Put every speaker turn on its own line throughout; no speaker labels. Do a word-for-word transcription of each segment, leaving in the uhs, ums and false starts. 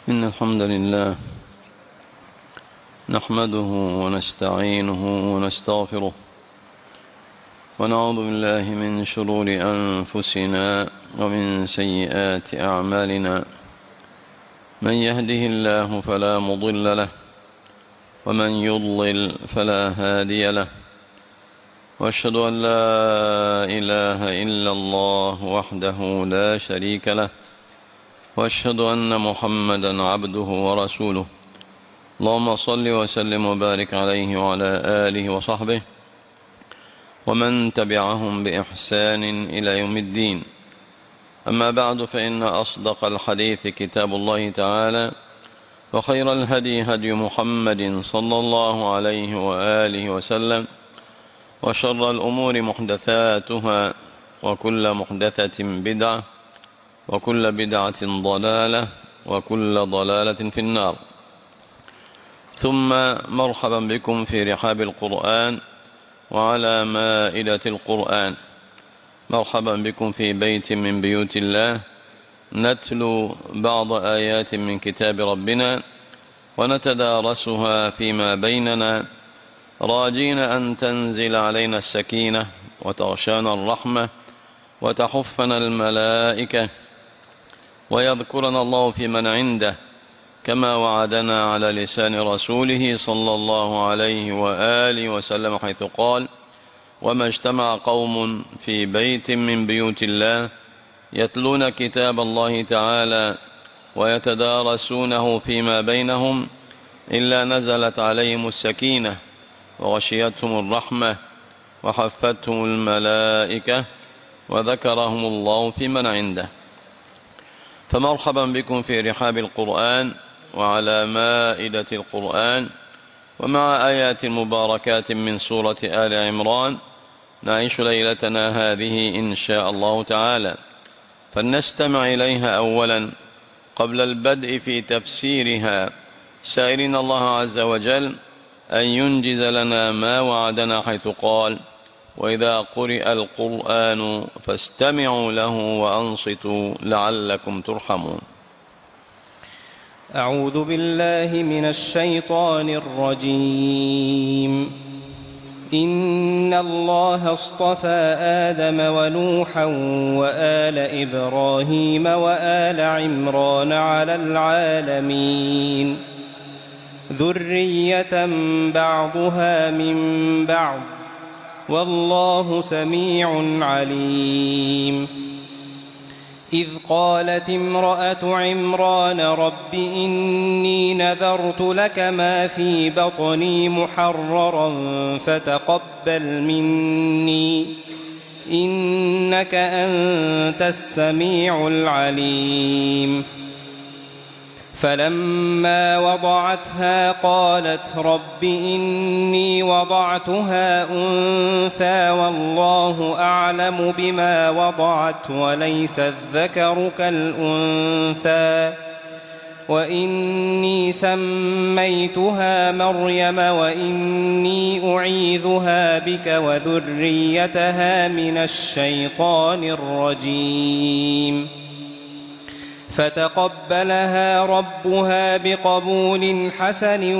إن الحمد لله نحمده ونستعينه ونستغفره ونعوذ بالله من شرور أنفسنا ومن سيئات أعمالنا. من يهده الله فلا مضل له ومن يضلل فلا هادي له، وأشهد أن لا إله إلا الله وحده لا شريك له، وأشهد أن محمدا عبده ورسوله. اللهم صل وسلم وبارك عليه وعلى آله وصحبه ومن تبعهم بإحسان إلى يوم الدين. أما بعد، فإن أصدق الحديث كتاب الله تعالى، وخير الهدي هدي محمد صلى الله عليه وآله وسلم، وشر الأمور محدثاتها، وكل محدثة بدعة، وكل بدعة ضلالة، وكل ضلالة في النار. ثم مرحبا بكم في رحاب القرآن وعلى مائدة القرآن. مرحبا بكم في بيت من بيوت الله، نتلو بعض آيات من كتاب ربنا ونتدارسها فيما بيننا، راجين أن تنزل علينا السكينة وتغشانا الرحمة وتحفنا الملائكة، ويذكرنا الله في من عنده كما وعدنا على لسان رسوله صلى الله عليه وآله وسلم، حيث قال: وما اجتمع قوم في بيت من بيوت الله يتلون كتاب الله تعالى ويتدارسونه فيما بينهم إلا نزلت عليهم السكينة وغشيتهم الرحمة وحفتهم الملائكة وذكرهم الله في من عنده. فمرحبا بكم في رحاب القرآن وعلى مائدة القرآن، ومع آيات مباركات من سورة آل عمران نعيش ليلتنا هذه إن شاء الله تعالى، فلنستمع إليها أولا قبل البدء في تفسيرها، سائلين الله عز وجل أن ينجز لنا ما وعدنا، حيث قال: وإذا قرئ القرآن فاستمعوا له وأنصتوا لعلكم ترحمون.
أعوذ بالله من الشيطان الرجيم. إن الله اصطفى آدم ونوحا وآل إبراهيم وآل عمران على العالمين، ذرية بعضها من بعض، والله سميع عليم. إذ قالت امرأة عمران رب إني نذرت لك ما في بطني محررا فتقبل مني إنك أنت السميع العليم. فلما وضعتها قالت رب إني وضعتها أنثى والله أعلم بما وضعت وليس الذكر كالأنثى وإني سميتها مريم وإني أعيذها بك وذريتها من الشيطان الرجيم. فتقبلها ربها بقبول حسن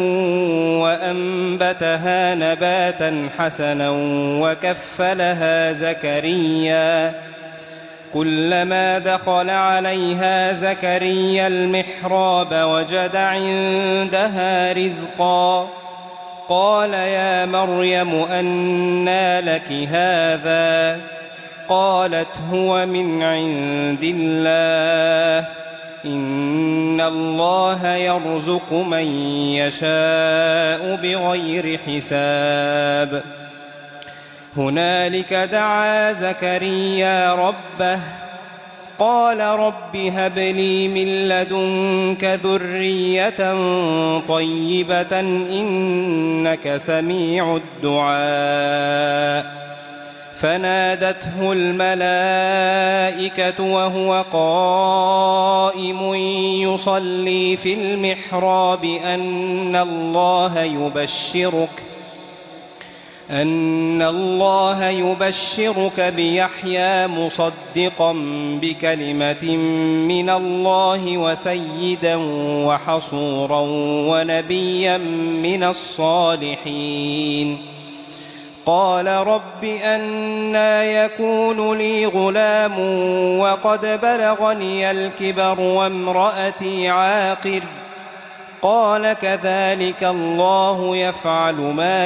وأنبتها نباتا حسنا وكفلها زكريا. كلما دخل عليها زكريا المحراب وجد عندها رزقا قال يا مريم أنى لك هذا؟ قالت هو من عند الله، إن الله يرزق من يشاء بغير حساب. هنالك دعا زكريا ربه قال رب هب لي من لدنك ذرية طيبة إنك سميع الدعاء. فنادته الملائكة وهو قائم يصلي في المحراب أن الله يبشرك أن الله يبشرك بيحيى مصدقا بكلمة من الله وسيدا وحصورا ونبيا من الصالحين. قال رب أنى يكون لي غلام وقد بلغني الكبر وامرأتي عاقر؟ قال كذلك الله يفعل ما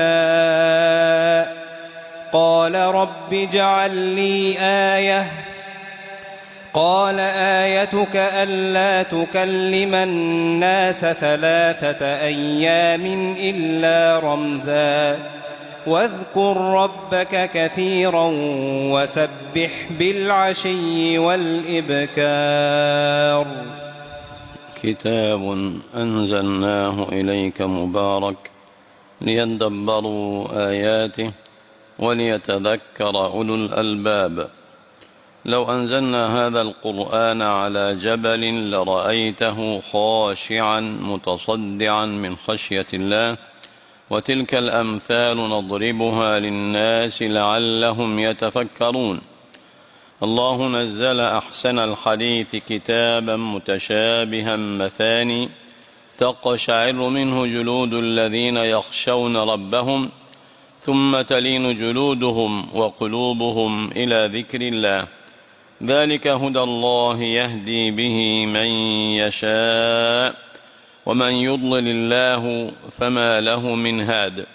يشاء. قال رب اجعل لي آية. قال آيتك ألا تكلم الناس ثلاثة أيام إلا رمزا واذكر ربك كثيرا وسبح بالعشي والإبكار.
كتاب أنزلناه إليك مبارك ليدبروا آياته وليتذكر أولو الألباب. لو أنزلنا هذا القرآن على جبل لرأيته خاشعا متصدعا من خشية الله، وتلك الأمثال نضربها للناس لعلهم يتفكرون. الله نزل أحسن الحديث كتابا متشابها مثاني تقشعر منه جلود الذين يخشون ربهم ثم تلين جلودهم وقلوبهم إلى ذكر الله، ذلك هدى الله يهدي به من يشاء ومن يضلل الله فما له من هاد.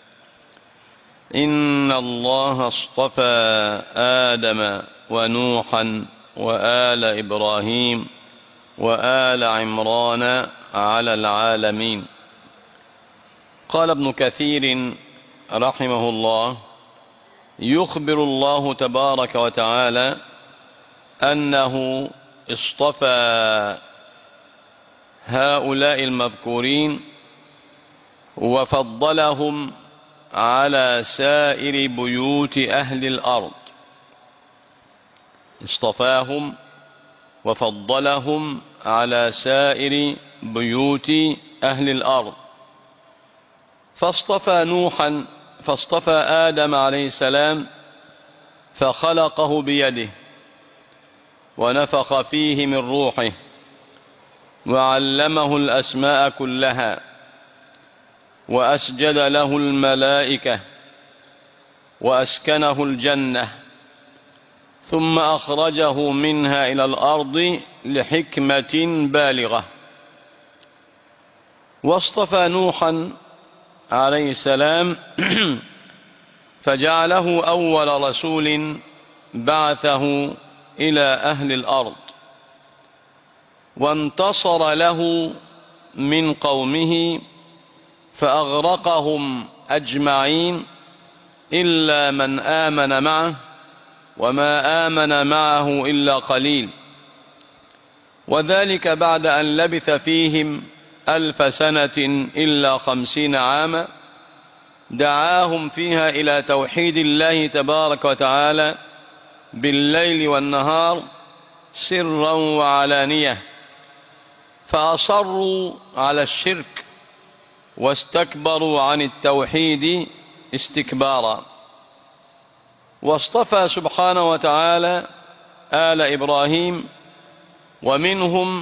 إن الله اصطفى آدم ونوحا وآل إبراهيم وآل عمران على العالمين. قال ابن كثير رحمه الله: يخبر الله تبارك وتعالى أنه اصطفى هؤلاء المذكورين وفضلهم على سائر بيوت أهل الأرض. اصطفاهم وفضلهم على سائر بيوت أهل الأرض، فاصطفى نوحا فاصطفى آدم عليه السلام فخلقه بيده ونفخ فيه من روحه وعلمه الأسماء كلها وأسجد له الملائكة وأسكنه الجنة، ثم أخرجه منها إلى الأرض لحكمة بالغة. واصطفى نوحا عليه السلام فجعله أول رسول بعثه إلى أهل الأرض، وانتصر له من قومه فأغرقهم أجمعين إلا من آمن معه، وما آمن معه إلا قليل، وذلك بعد أن لبث فيهم ألف سنة إلا خمسين عاما، دعاهم فيها إلى توحيد الله تبارك وتعالى بالليل والنهار سرا وعلانية، فأصروا على الشرك واستكبروا عن التوحيد استكبارا. واصطفى سبحانه وتعالى آل إبراهيم، ومنهم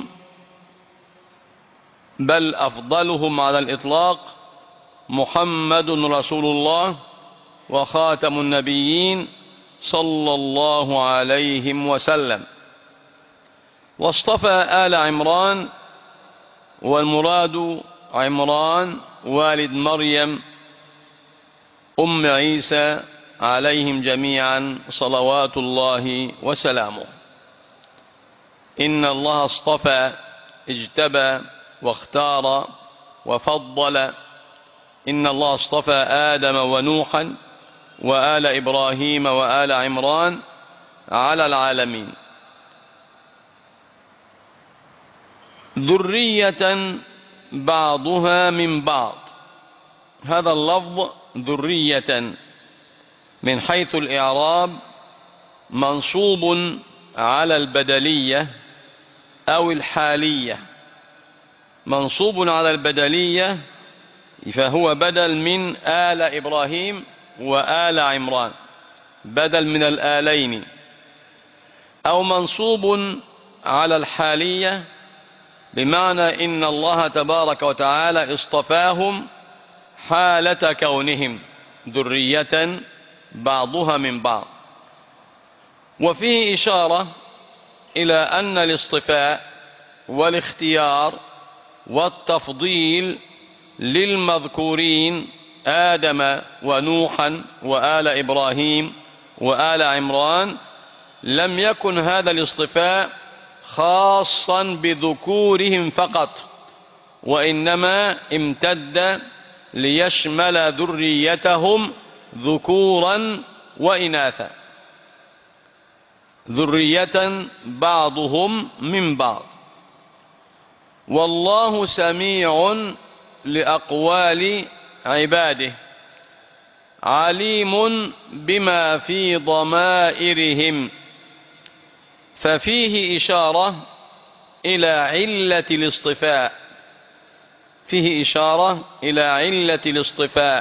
بل أفضلهم على الإطلاق محمد رسول الله وخاتم النبيين صلى الله عليه وسلم. واصطفى آل عمران، والمراد عمران والد مريم أم عيسى عليهم جميعا صلوات الله وسلامه. إن الله اصطفى اجتبى واختار وفضل. إن الله اصطفى آدم ونوحا وآل إبراهيم وآل عمران على العالمين ذرية بعضها من بعض. هذا اللفظ ذرية من حيث الإعراب منصوب على البدلية أو الحالية. منصوب على البدلية فهو بدل من آل إبراهيم وآل عمران بدل من الآلين، أو منصوب على الحالية بمعنى إن الله تبارك وتعالى اصطفاهم حالة كونهم ذرية بعضها من بعض. وفيه إشارة إلى أن الاصطفاء والاختيار والتفضيل للمذكورين آدم ونوحا وآل إبراهيم وآل عمران لم يكن هذا الاصطفاء خاصا بذكورهم فقط، وإنما امتد ليشمل ذريتهم ذكورا وإناثا، ذرية بعضهم من بعض. والله سميع لأقوال عباده عليم بما في ضمائرهم، ففيه إشارة إلى علة الاصطفاء، فيه إشارة إلى علة الاصطفاء.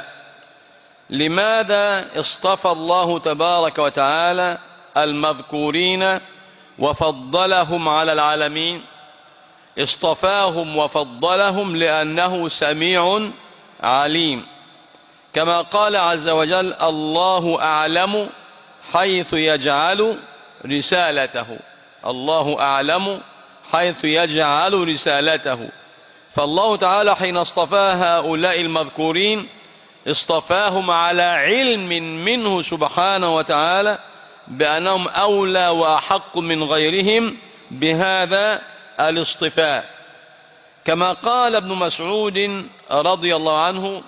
لماذا اصطفى الله تبارك وتعالى المذكورين وفضلهم على العالمين؟ اصطفاهم وفضلهم لأنه سميع عليم، كما قال عز وجل: الله أعلم حيث يجعل رسالته. الله أعلم حيث يجعل رسالته. فالله تعالى حين اصطفى هؤلاء المذكورين اصطفاهم على علم منه سبحانه وتعالى بأنهم أولى وأحق من غيرهم بهذا الاصطفاء، كما قال ابن مسعود رضي الله عنه: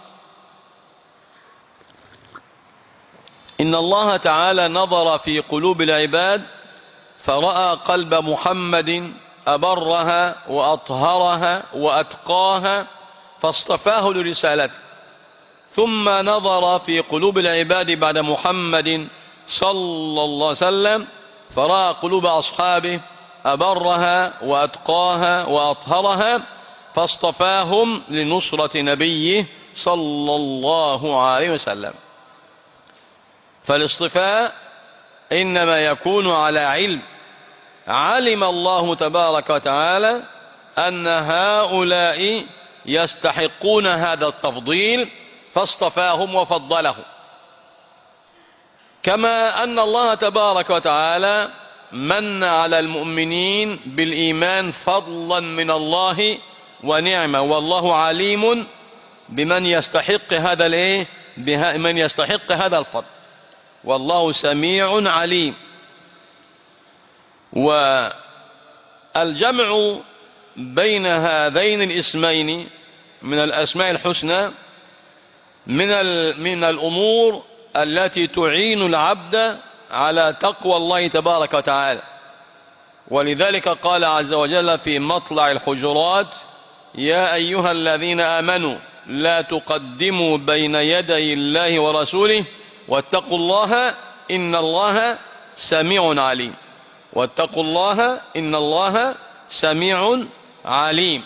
إن الله تعالى نظر في قلوب العباد فرأى قلب محمد أبرها وأطهرها وأتقاها فاصطفاه لرسالته، ثم نظر في قلوب العباد بعد محمد صلى الله عليه وسلم فرأى قلوب أصحابه أبرها وأتقاها وأطهرها فاصطفاهم لنصرة نبيه صلى الله عليه وسلم. فالاصطفاء إنما يكون على علم. علم الله تبارك وتعالى أن هؤلاء يستحقون هذا التفضيل فاصطفاهم وفضلهم، كما أن الله تبارك وتعالى من على المؤمنين بالإيمان فضلا من الله ونعمة، والله عليم بمن يستحق هذا الايه بمن يستحق هذا الفضل، والله سميع عليم. والجمع بين هذين الاسمين من الأسماء الحسنى من من الأمور التي تعين العبد على تقوى الله تبارك وتعالى. ولذلك قال عز وجل في مطلع الحجرات: يا أيها الذين آمنوا لا تقدموا بين يدي الله ورسوله واتقوا الله إن الله سميع عليم. واتقوا الله إن الله سميع عليم.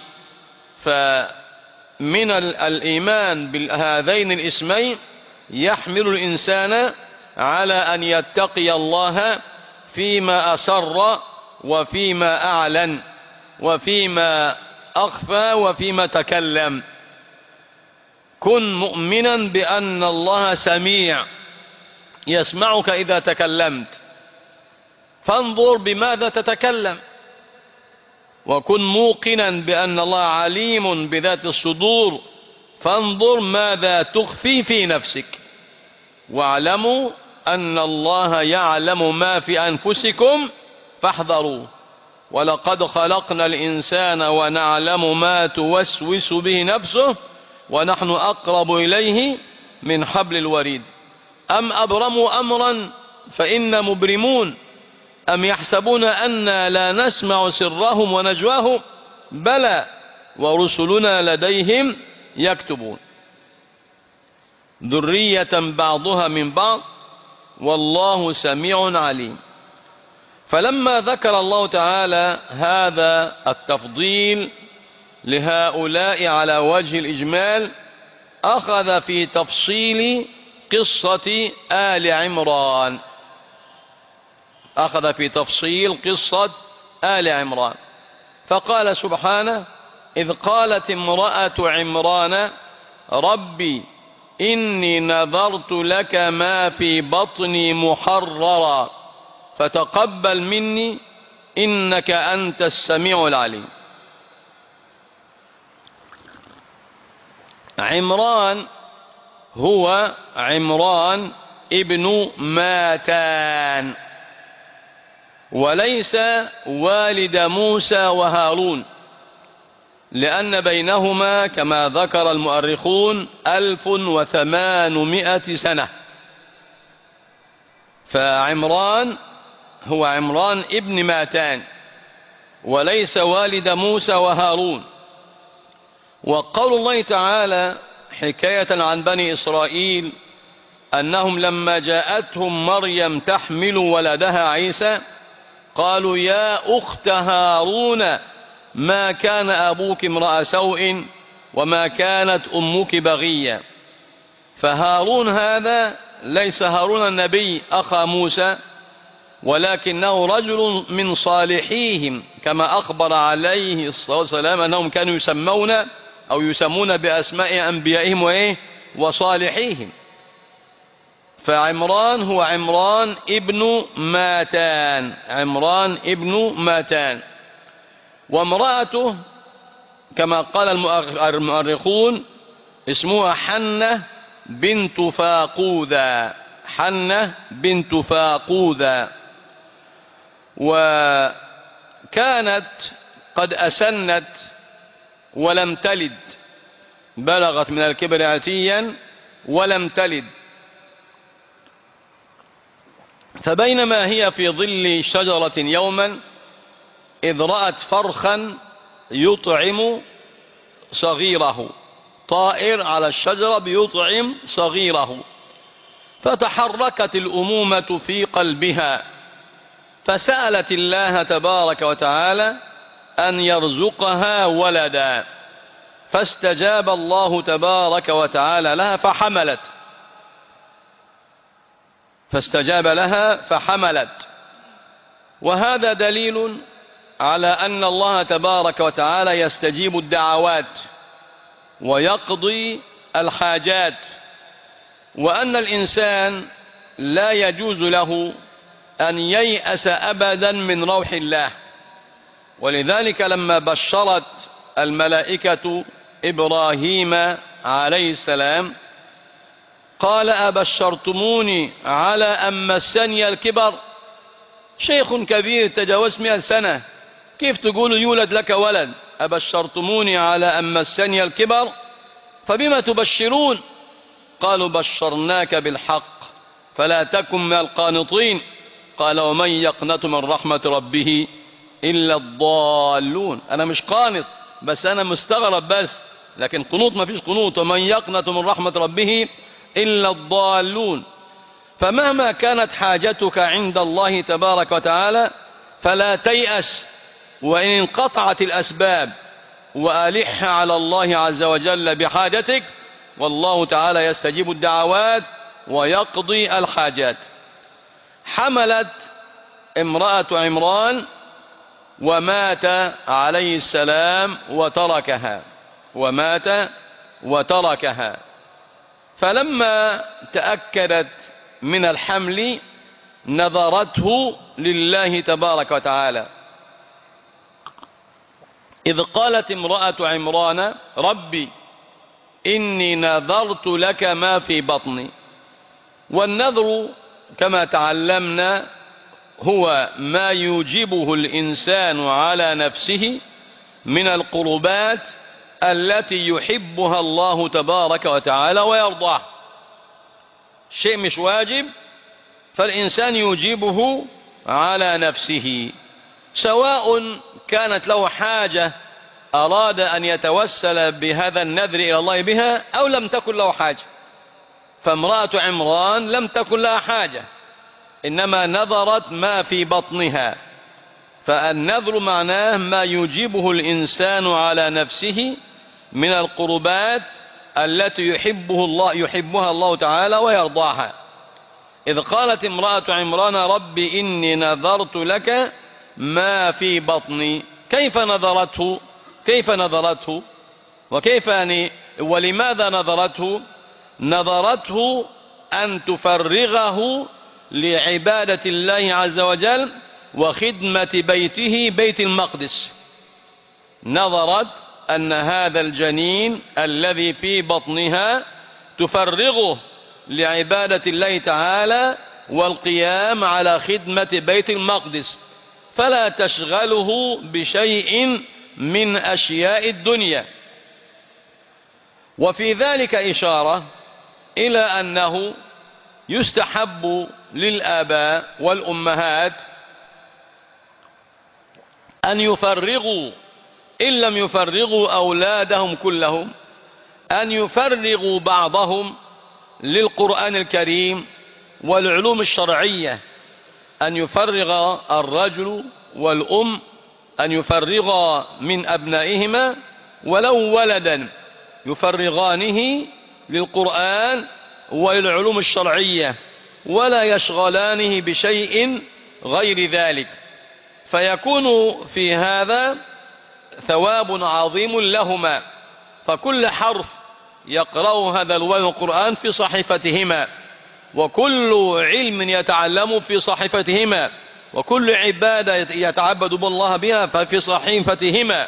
فمن الإيمان بهذين الاسمين يحمل الإنسان على أن يتقي الله فيما أسر وفيما أعلن وفيما أخفى وفيما تكلم. كن مؤمنا بأن الله سميع يسمعك إذا تكلمت، فانظر بماذا تتكلم. وكن موقنا بأن الله عليم بذات الصدور، فانظر ماذا تخفي في نفسك. واعلموا أن الله يعلم ما في أنفسكم فاحذروه، ولقد خلقنا الإنسان ونعلم ما توسوس به نفسه ونحن أقرب إليه من حبل الوريد. أم أبرموا أمرا فإنا مبرمون، أم يحسبون أنا لا نسمع سرهم ونجواهم، بلى ورسلنا لديهم يكتبون. ذرية بعضها من بعض والله سميع عليم. فلما ذكر الله تعالى هذا التفضيل لهؤلاء على وجه الإجمال أخذ في تفصيل قصة آل عمران، أخذ في تفصيل قصة آل عمران، فقال سبحانه: إذ قالت امرأة عمران ربي إني نذرت لك ما في بطني محررا فتقبل مني إنك أنت السميع العليم. عمران هو عمران ابن ماتان، وليس والد موسى وهارون، لأن بينهما كما ذكر المؤرخون ألف وثمانمائة سنة. فعمران هو عمران ابن ماتان وليس والد موسى وهارون. وقول الله تعالى حكاية عن بني إسرائيل أنهم لما جاءتهم مريم تحمل ولدها عيسى قالوا يا أخت هارون ما كان أبوك امرأ سوء وما كانت أمك بغيا. فهارون هذا ليس هارون النبي أخا موسى، ولكنه رجل من صالحيهم، كما أخبر عليه الصلاة والسلام أنهم كانوا يسمون أو يسمون بأسماء أنبيائهم وإيه وصالحيهم. فعمران هو عمران ابن ماتان، عمران ابن ماتان. وامرأته كما قال المؤرخون اسمها حنة بنت فاقوذا، حنة بنت فاقوذا، وكانت قد أسنت ولم تلد، بلغت من الكبر عتيا ولم تلد. فبينما هي في ظل شجرة يوما إذ رأت فرخا يطعم صغيره، طائر على الشجرة بيطعم صغيره، فتحركت الأمومة في قلبها، فسألت الله تبارك وتعالى أن يرزقها ولدا، فاستجاب الله تبارك وتعالى لها فحملت، فاستجاب لها فحملت. وهذا دليل على أن الله تبارك وتعالى يستجيب الدعوات ويقضي الحاجات، وأن الإنسان لا يجوز له أن ييأس أبدا من روح الله. ولذلك لما بشرت الملائكة إبراهيم عليه السلام قال أبشرتموني على أن مسني الكبر، شيخ كبير تجاوز مئة سنة، كيف تقول يولد لك ولد؟ أبشرتموني على أن مسني الكبر فبما تبشرون؟ قالوا بشرناك بالحق فلا تكن من القانطين. قال ومن يقنط من رحمة ربه إلا الضالون. أنا مش قانط، بس أنا مستغرب بس، لكن قنوط ما فيش قنوط. ومن يقنط من رحمة ربه إلا الضالون. فمهما كانت حاجتك عند الله تبارك وتعالى فلا تيأس، وإن انقطعت الأسباب وألح على الله عز وجل بحاجتك، والله تعالى يستجيب الدعوات ويقضي الحاجات. حملت امرأة عمران ومات عليه السلام وتركها، ومات وتركها. فلما تأكدت من الحمل نذرته لله تبارك وتعالى، إذ قالت امرأة عمران ربي إني نذرت لك ما في بطني. والنذر كما تعلمنا هو ما يوجبه الإنسان على نفسه من القربات التي يحبها الله تبارك وتعالى ويرضاه. شيء مش واجب فالإنسان يوجبه على نفسه، سواء كانت له حاجة أراد أن يتوسل بهذا النذر إلى الله بها أو لم تكن له حاجة. فامرأة عمران لم تكن لها حاجة، إنما نذرت ما في بطنها. فالنذر معناه ما يجيبه الإنسان على نفسه من القربات التي يحبه الله يحبها الله تعالى ويرضاها. إذ قالت امرأة عمران رب إني نذرت لك ما في بطني. كيف نذرته كيف نذرته وكيف يعني ولماذا نذرته؟ نذرته أن تفرغه لعبادة الله عز وجل وخدمة بيته بيت المقدس. نظرت أن هذا الجنين الذي في بطنها تفرغه لعبادة الله تعالى والقيام على خدمة بيت المقدس، فلا تشغله بشيء من أشياء الدنيا. وفي ذلك إشارة إلى أنه يستحب للآباء والأمهات أن يفرغوا إن لم يفرغوا أولادهم كلهم أن يفرغوا بعضهم للقرآن الكريم والعلوم الشرعية، أن يفرغ الرجل والأم أن يفرغا من أبنائهما ولو ولدا يفرغانه للقرآن وللعلوم الشرعية ولا يشغلانه بشيء غير ذلك، فيكون في هذا ثواب عظيم لهما. فكل حرف يقرأ هذا الولد القرآن في صحيفتهما، وكل علم يتعلم في صحيفتهما، وكل عبادة يتعبد بالله بها ففي صحيفتهما.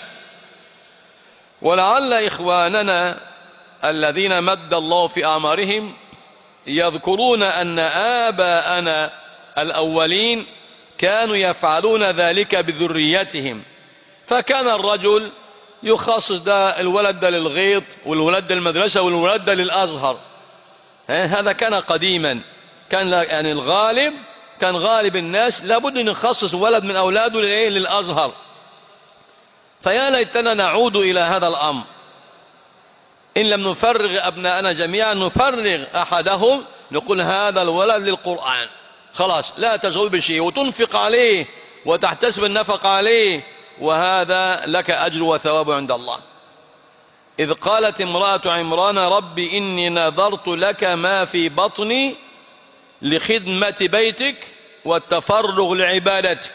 ولعل إخواننا الذين مد الله في أعمارهم يذكرون أن آباءنا الأولين كانوا يفعلون ذلك بذريتهم، فكان الرجل يخصص ده الولد ده للغيط والولد ده للمدرسة والولد ده للأزهر. هذا كان قديما، كان يعني الغالب كان غالب الناس لابد أن يخصص ولد من أولاده للأزهر. فيا ليتنا نعود إلى هذا الأمر، إن لم نفرغ أبناءنا جميعا نفرغ أحدهم، نقول هذا الولد للقرآن خلاص لا تشغل بشيء وتنفق عليه وتحتسب النفق عليه، وهذا لك أجر وثواب عند الله. إذ قالت امرأة عمران رب إني نذرت لك ما في بطني لخدمة بيتك والتفرغ لعبادتك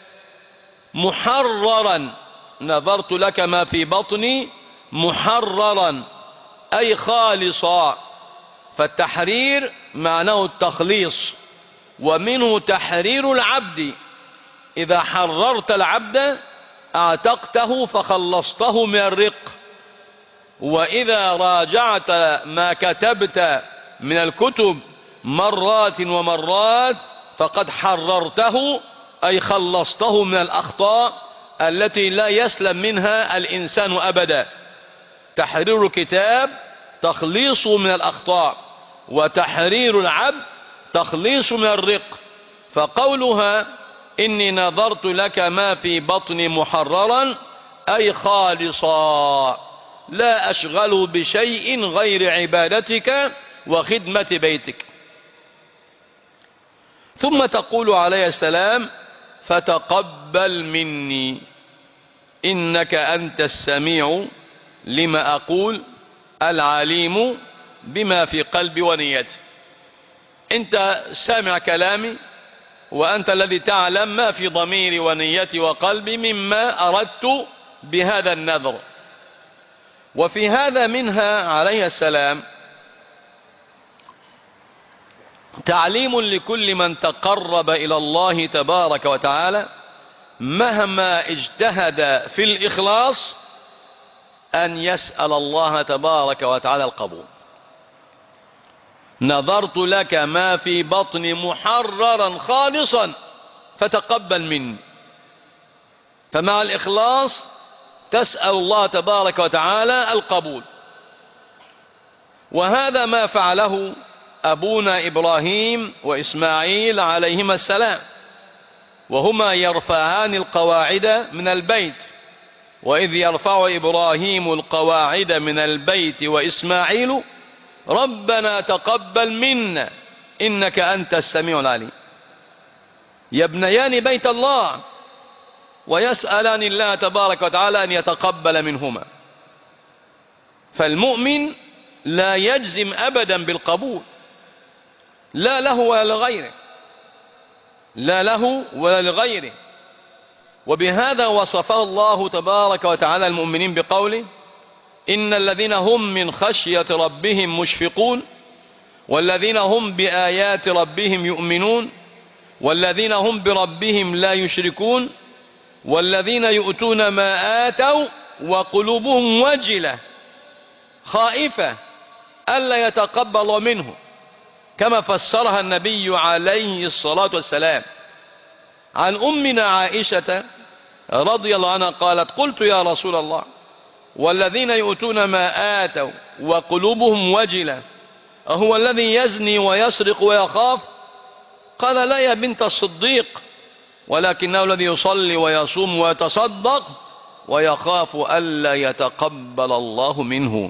محررا. نذرت لك ما في بطني محررا أي خالصا، فالتحرير معناه التخليص، ومنه تحرير العبد. إذا حررت العبد اعتقته فخلصته من الرق، وإذا راجعت ما كتبت من الكتب مرات ومرات فقد حررته أي خلصته من الأخطاء التي لا يسلم منها الإنسان أبدا. تحرير الكتاب تخليص من الأخطاء، وتحرير العبد تخليص من الرق. فقولها إني نذرت لك ما في بطني محررا أي خالصا لا أشغل بشيء غير عبادتك وخدمة بيتك. ثم تقول عليه السلام فتقبل مني إنك أنت السميع لما أقول العليم بما في قلبي ونيتي. أنت سامع كلامي وأنت الذي تعلم ما في ضميري ونيتي وقلبي مما أردت بهذا النذر. وفي هذا منها عليه السلام تعليم لكل من تقرب إلى الله تبارك وتعالى مهما اجتهد في الإخلاص أن يسأل الله تبارك وتعالى القبول. نذرت لك ما في بطني محررا خالصا فتقبل مني. فمع الإخلاص تسأل الله تبارك وتعالى القبول. وهذا ما فعله أبونا إبراهيم وإسماعيل عليهما السلام، وهما يرفعان القواعد من البيت. وإذ يرفع إبراهيم القواعد من البيت وإسماعيل ربنا تقبل منا إنك أنت السميع العليم. يبنيان بيت الله ويسألان الله تبارك وتعالى أن يتقبل منهما. فالمؤمن لا يجزم أبدا بالقبول، لا له ولا لغيره، لا له ولا لغيره. وبهذا وصفه الله تبارك وتعالى المؤمنين بقوله: إن الذين هم من خشية ربهم مشفقون، والذين هم بآيات ربهم يؤمنون، والذين هم بربهم لا يشركون، والذين يؤتون ما آتوا وقلوبهم وجلة خائفة ألا يتقبل منه، كما فسرها النبي عليه الصلاة والسلام. عن أمنا عائشة رضي الله عنها قالت: قلت يا رسول الله، والذين يؤتون ما آتوا وقلوبهم وجلة أهو الذي يزني ويسرق ويخاف؟ قال: لا يا بنت الصديق، ولكنه الذي يصلي ويصوم ويتصدق ويخاف ألا يتقبل الله منه.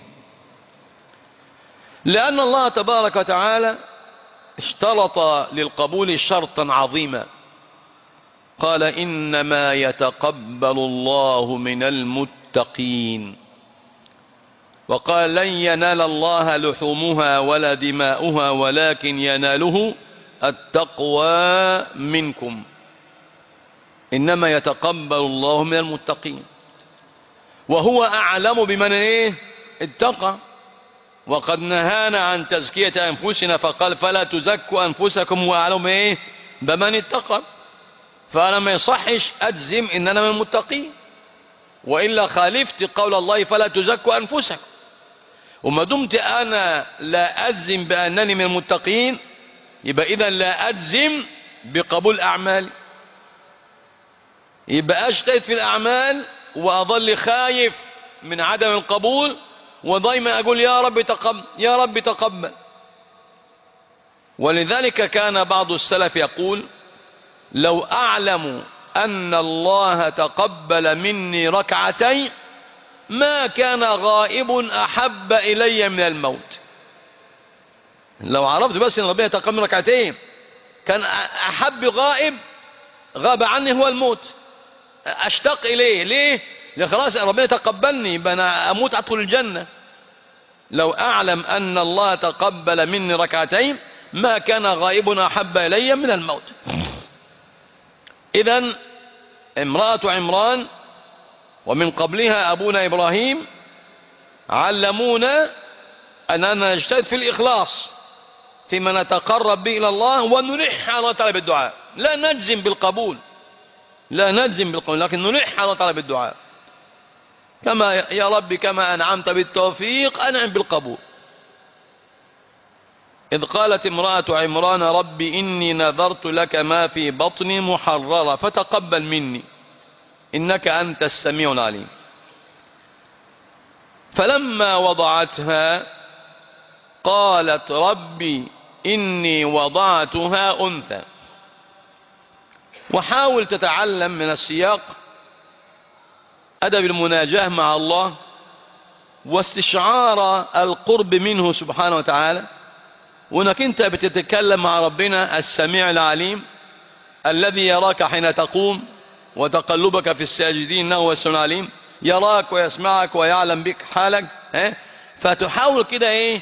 لأن الله تبارك وتعالى اشترط للقبول شرطا عظيما، قال: إنما يتقبل الله من المتقين. وقال: لن ينال الله لحومها ولا دماؤها ولكن يناله التقوى منكم، إنما يتقبل الله من المتقين. وهو أعلم بمن إيه اتقى، وقد نهانا عن تزكية أنفسنا فقال: فلا تزكوا أنفسكم وأعلم إيه بمن اتقى. فأنا ما يصحش أجزم إن أنا من المتقين، وإلا خالفت قول الله: فلا تزكوا أنفسكم. وما دمت أنا لا أجزم بأنني من المتقين، يبقى إذا لا أجزم بقبول أعمالي، يبقى أجتهد في الأعمال وأظل خايف من عدم القبول، ودائما أقول: يا رب تقبل، يا رب تقبل. ولذلك كان بعض السلف يقول: لو أعلم أن الله تقبل مني ركعتين ما كان غائب أحب إلي من الموت. لو عرفت بس أن ربنا تقبل ركعتين كان أحب غائب غاب عني هو الموت، أشتاق إليه. ليه؟ لأن خلاص ربنا تقبلني، يبقى أنا أموت أدخل الجنة. لو أعلم أن الله تقبل مني ركعتين ما كان غائب أحب إلي من الموت. إذن امرأة عمران ومن قبلها أبونا إبراهيم علمونا أننا نجتهد في الإخلاص فيما نتقرب به إلى الله، ونلح على الله تعالى بالدعاء. لا نجزم بالقبول، لا نجزم بالقبول، لكن نلح على الله تعالى بالدعاء. كما يا رب كما أنعمت بالتوفيق أنعم بالقبول. إذ قالت امرأة عمران: رب إني نذرت لك ما في بطني محررة فتقبل مني إنك أنت السميع العليم. فلما وضعتها قالت: ربي إني وضعتها أنثى. وحاول تتعلم من السياق أدب المناجاة مع الله واستشعار القرب منه سبحانه وتعالى، وانك انت بتتكلم مع ربنا السميع العليم الذي يراك حين تقوم وتقلبك في الساجدين، انه هو السميع العليم، يراك ويسمعك ويعلم بك حالك. فتحاول كده ايه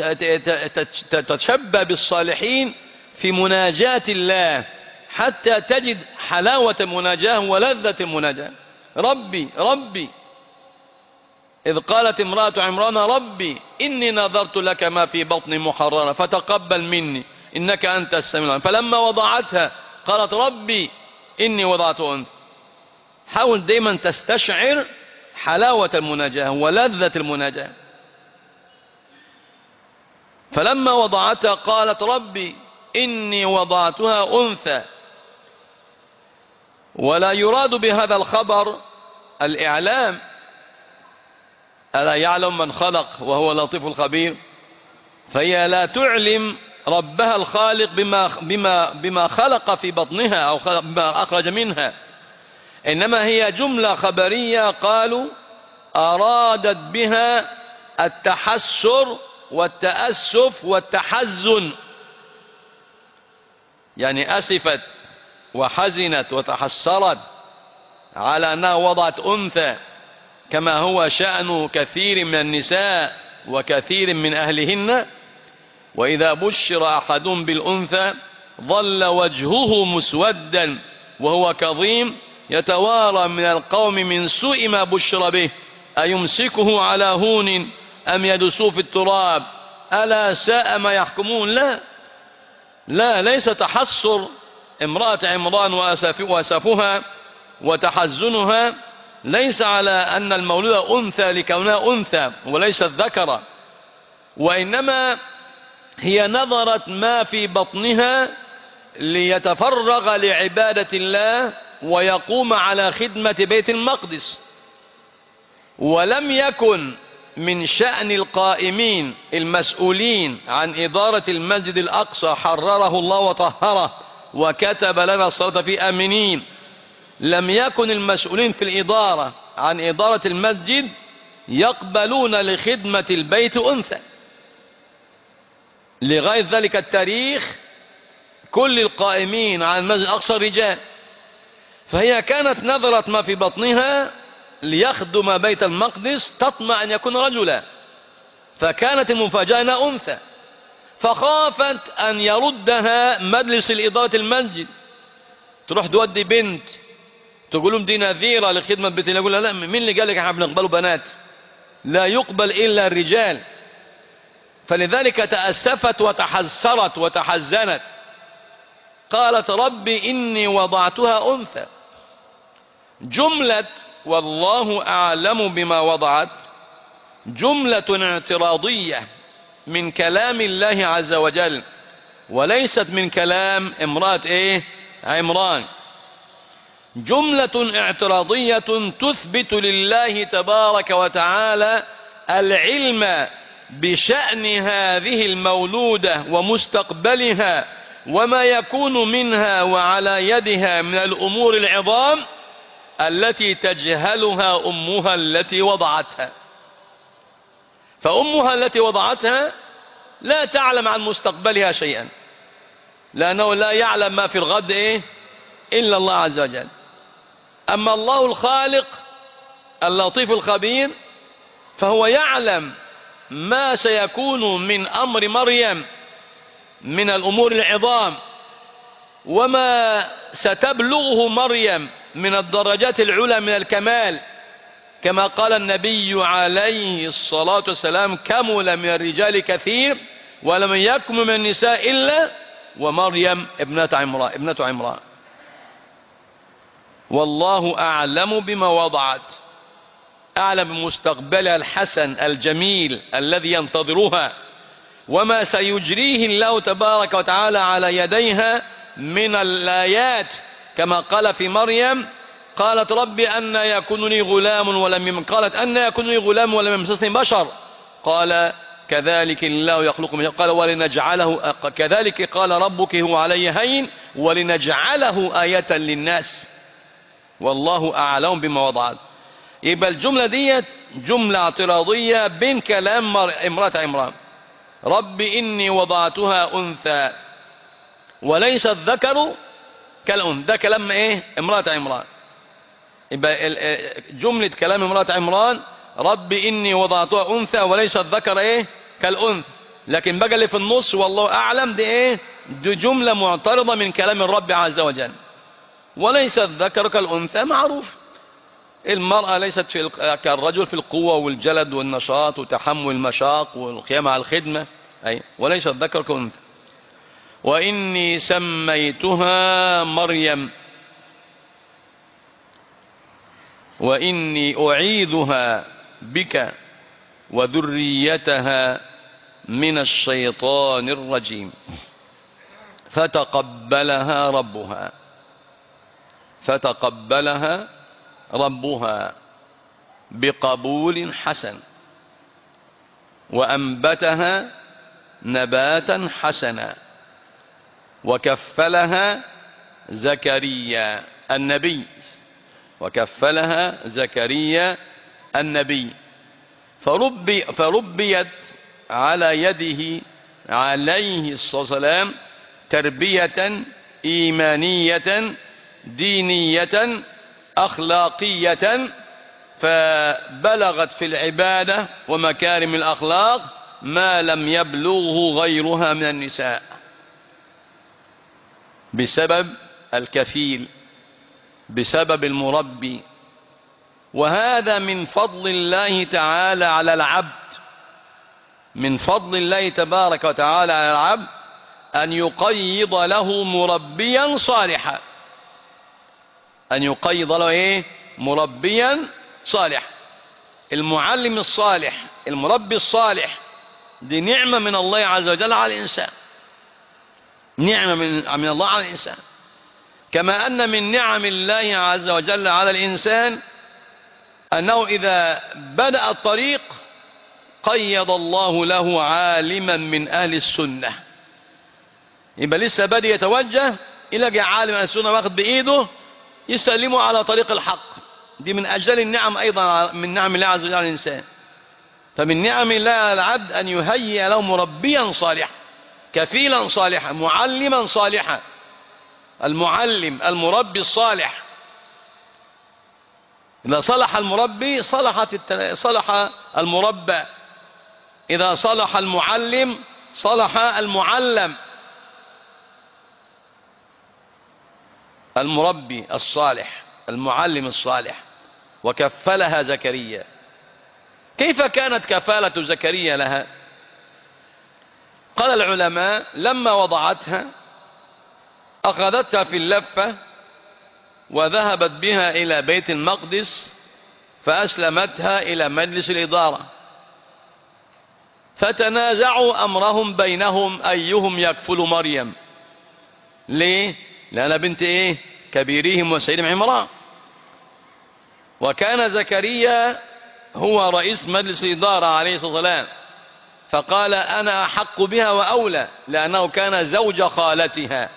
تتشبه بالصالحين في مناجاة الله حتى تجد حلاوة المناجاة ولذة المناجاة. ربي ربي إذ قالت امرأة عمران: ربي إني نذرت لك ما في بطني محررا فتقبل مني إنك أنت السميع العليم. فلما وضعتها قالت: ربي إني وضعتها أنثى. حاول دائما تستشعر حلاوة المناجاة ولذة المناجاة. فلما وضعتها قالت: ربي إني وضعتها أنثى. ولا يراد بهذا الخبر الإعلام، ألا يعلم من خلق وهو اللطيف الخبير. فهي لا تعلم ربها الخالق بما, بما, بما خلق في بطنها أو بما أخرج منها، إنما هي جملة خبرية قالوا أرادت بها التحسر والتأسف والتحزن، يعني أسفت وحزنت وتحسرت على أنها وضعت أنثى، كما هو شأن كثير من النساء وكثير من أهلهن وإذا بشر أحدهم بالأنثى ظل وجهه مسودا وهو كظيم يتوارى من القوم من سوء ما بشر به أيمسكه على هون أم يدسوه في التراب ألا ساء ما يحكمون. لا لا ليس تحسر امرأة عمران وأسفها وتحزنها ليس على أن المولود أنثى لكونها أنثى وليست ذكرا، وإنما هي نظرت ما في بطنها ليتفرغ لعبادة الله ويقوم على خدمة بيت المقدس. ولم يكن من شأن القائمين المسؤولين عن إدارة المسجد الأقصى حرره الله وطهره وكتب لنا الصلاة في آمنين، لم يكن المسؤولين في الإدارة عن إدارة المسجد يقبلون لخدمة البيت أنثى. لغاية ذلك التاريخ كل القائمين على المسجد الأقصى رجال، فهي كانت نظرت ما في بطنها ليخدم بيت المقدس تطمع أن يكون رجلا، فكانت المفاجأة أنها أنثى، فخافت أن يردها مجلس الإدارة المسجد، تروح تودي بنت تقول لهم دي نذيرة لخدمة بيت الله، يقول لا مين اللي قال لك احنا بنقبلوا بنات؟ لا يقبل إلا الرجال. فلذلك تأسفت وتحسرت وتحزنت، قالت ربي إني وضعتها أنثى. جملة والله أعلم بما وضعت جملة اعتراضية من كلام الله عز وجل وليست من كلام امرأة ايه عمران. جملة اعتراضية تثبت لله تبارك وتعالى العلم بشأن هذه المولودة ومستقبلها وما يكون منها وعلى يدها من الأمور العظام التي تجهلها أمها التي وضعتها. فأمها التي وضعتها لا تعلم عن مستقبلها شيئا، لأنه لا يعلم ما في الغد إيه إلا الله عز وجل. أما الله الخالق اللطيف الخبير فهو يعلم ما سيكون من أمر مريم من الأمور العظام وما ستبلغه مريم من الدرجات العلى من الكمال، كما قال النبي عليه الصلاة والسلام كمل من الرجال كثير ولم يكمل من النساء إلا ومريم ابنة عمران ابنة عمران. والله أعلم بما وضعت، أعلم بمستقبلها الحسن الجميل الذي ينتظرها وما سيجريه الله تبارك وتعالى على يديها من الآيات، كما قال في مريم قالت ربي أن يكون لي غلام ولم يم قالت أن يكون لي غلام ولم يمسسني بشر قال كذلك الله يخلق من قال ولنجعله كذلك قال ربك هو علي هين ولنجعله آية للناس والله أعلم بما وضعت. يبقى الجملة دي جملة اعتراضية بين كلام امرأة عمران ربي إني وضعتها أنثى وليس الذكر كالأنثى، ده كلام إيه امرأة عمران. يبقى جملة كلام امرأة عمران ربي إني وضعتها أنثى وليس الذكر إيه كالأنثى، لكن بقى اللي في النص والله أعلم دي إيه دي جملة معترضة من كلام الرب عز وجل. وليس الذكر كالأنثى معروف، المرأة ليست في كالرجل في القوة والجلد والنشاط وتحمل المشاق والقيام على الخدمة، أي وليس الذكر كالأنثى. وإني سميتها مريم وإني أعيذها بك وذريتها من الشيطان الرجيم فتقبلها ربها فتقبلها ربها بقبول حسن وأنبتها نباتا حسنا وكفلها زكريا النبي وكفلها زكريا النبي فربي فربيت على يده عليه الصلاة والسلام تربية إيمانية دينية أخلاقية فبلغت في العبادة ومكارم الأخلاق ما لم يبلغه غيرها من النساء بسبب الكفيل، بسبب المربي. وهذا من فضل الله تعالى على العبد، من فضل الله تبارك وتعالى على العبد أن يقيض له مربيا صالحا، أن يقيض له إيه؟ مربيا صالح. المعلم الصالح، المربي الصالح، دي نعمة من الله عز وجل على الإنسان، نعمة من من الله على الإنسان. كما أن من نعم الله عز وجل على الإنسان أنه إذا بدأ الطريق قيض الله له عالما من أهل السنة، يبقى لسه بدأ يتوجه إلى عالم أهل السنة واخد بإيده يسلمه على طريق الحق. دي من أجل النعم أيضا من نعم الله عز وجل على الإنسان. فمن نعم الله على العبد أن يهيئ له مربيا صالحا، كفيلا صالحا، معلما صالحا. المعلم المربي الصالح، إذا صلح المربي صلحت التل... صلح المربى، إذا صلح المعلم صلح المعلم. المربي الصالح، المعلم الصالح. وكفلها زكريا. كيف كانت كفالة زكريا لها؟ قال العلماء لما وضعتها أخذتها في اللفة وذهبت بها إلى بيت المقدس فأسلمتها إلى مجلس الإدارة، فتنازعوا أمرهم بينهم أيهم يكفل مريم. ليه؟ لأن بنت إيه؟ كبيرهم وسيدهم عمران. وكان زكريا هو رئيس مجلس الإدارة عليه الصلاة والسلام، فقال أنا أحق بها وأولى، لأنه كان زوج خالتها.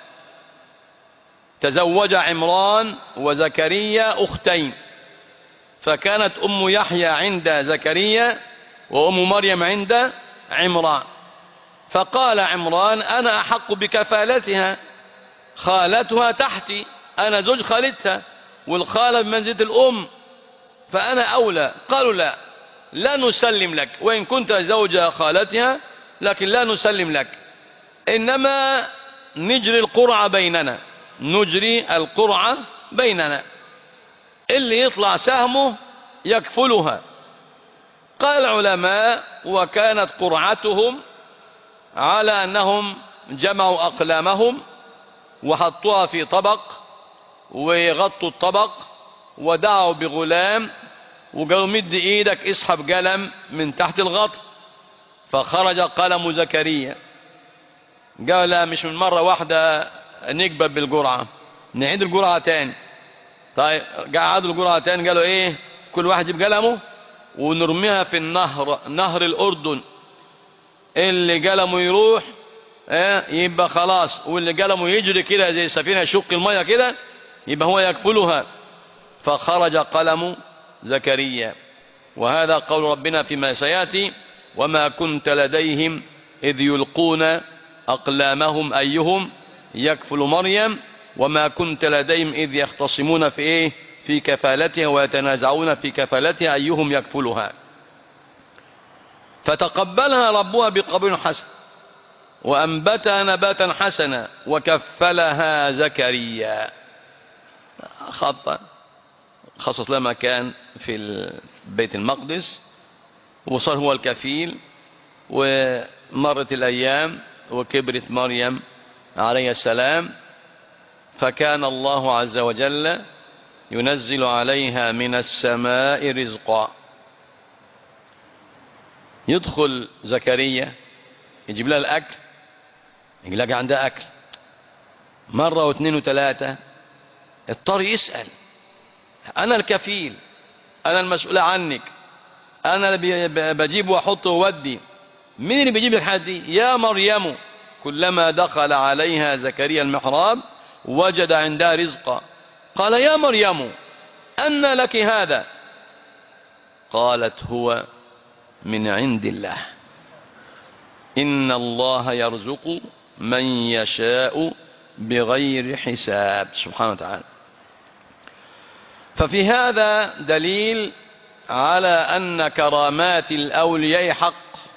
تزوج عمران وزكريا أختين، فكانت أم يحيى عند زكريا وأم مريم عند عمران. فقال عمران أنا أحق بكفالتها، خالتها تحتي، أنا زوج خالتها، والخالة بمنزلة الأم، فأنا أولى. قالوا لا، لا نسلم لك، وإن كنت زوج خالتها لكن لا نسلم لك، إنما نجري القرعة بيننا، نجري القرعة بيننا، اللي يطلع سهمه يكفلها. قال العلماء وكانت قرعتهم على أنهم جمعوا أقلامهم وحطوها في طبق وغطوا الطبق ودعوا بغلام وقالوا مد ايدك اسحب قلم من تحت الغطا، فخرج قلم زكريا. قال لا، مش من مرة واحدة نقبل بالقرعة، نعيد القرعة تاني. طيب قعدوا القرعة تاني، قالوا ايه، كل واحد يجيب قلمه ونرميها في النهر، نهر الأردن، اللي قلمه يروح ايه يبقى خلاص، واللي قلمه يجري كده زي سفينة يشق المية كده يبقى هو يكفلها. فخرج قلم زكريا. وهذا قول ربنا فيما سيأتي وما كنت لديهم إذ يلقون أقلامهم أيهم يكفل مريم وما كنت لديهم إذ يختصمون في إيه في كفالتها ويتنازعون في كفالتها أيهم يكفلها. فتقبلها ربها بقبول حسن وأنبتها نباتا حسنا وكفلها زكريا. خطأ خصص لها مكان في بيت المقدس وصار هو الكفيل. ومرت الأيام وكبرت مريم عليه السلام، فكان الله عز وجل ينزل عليها من السماء رزقا. يدخل زكريا يجيب لها الأكل، يلاقي عندها أكل مرة واثنين وثلاثة، اضطر يسأل أنا الكفيل، أنا المسؤول عنك، أنا اللي بجيب وأحط وودي، مين اللي بيجيب لك الحاجات دي؟ يا مريم. كلما دخل عليها زكريا المحراب وجد عندها رزقا. قال يا مريم أن لك هذا؟ قالت هو من عند الله، إن الله يرزق من يشاء بغير حساب، سبحانه وتعالى. ففي هذا دليل على أن كرامات الأولياء حق،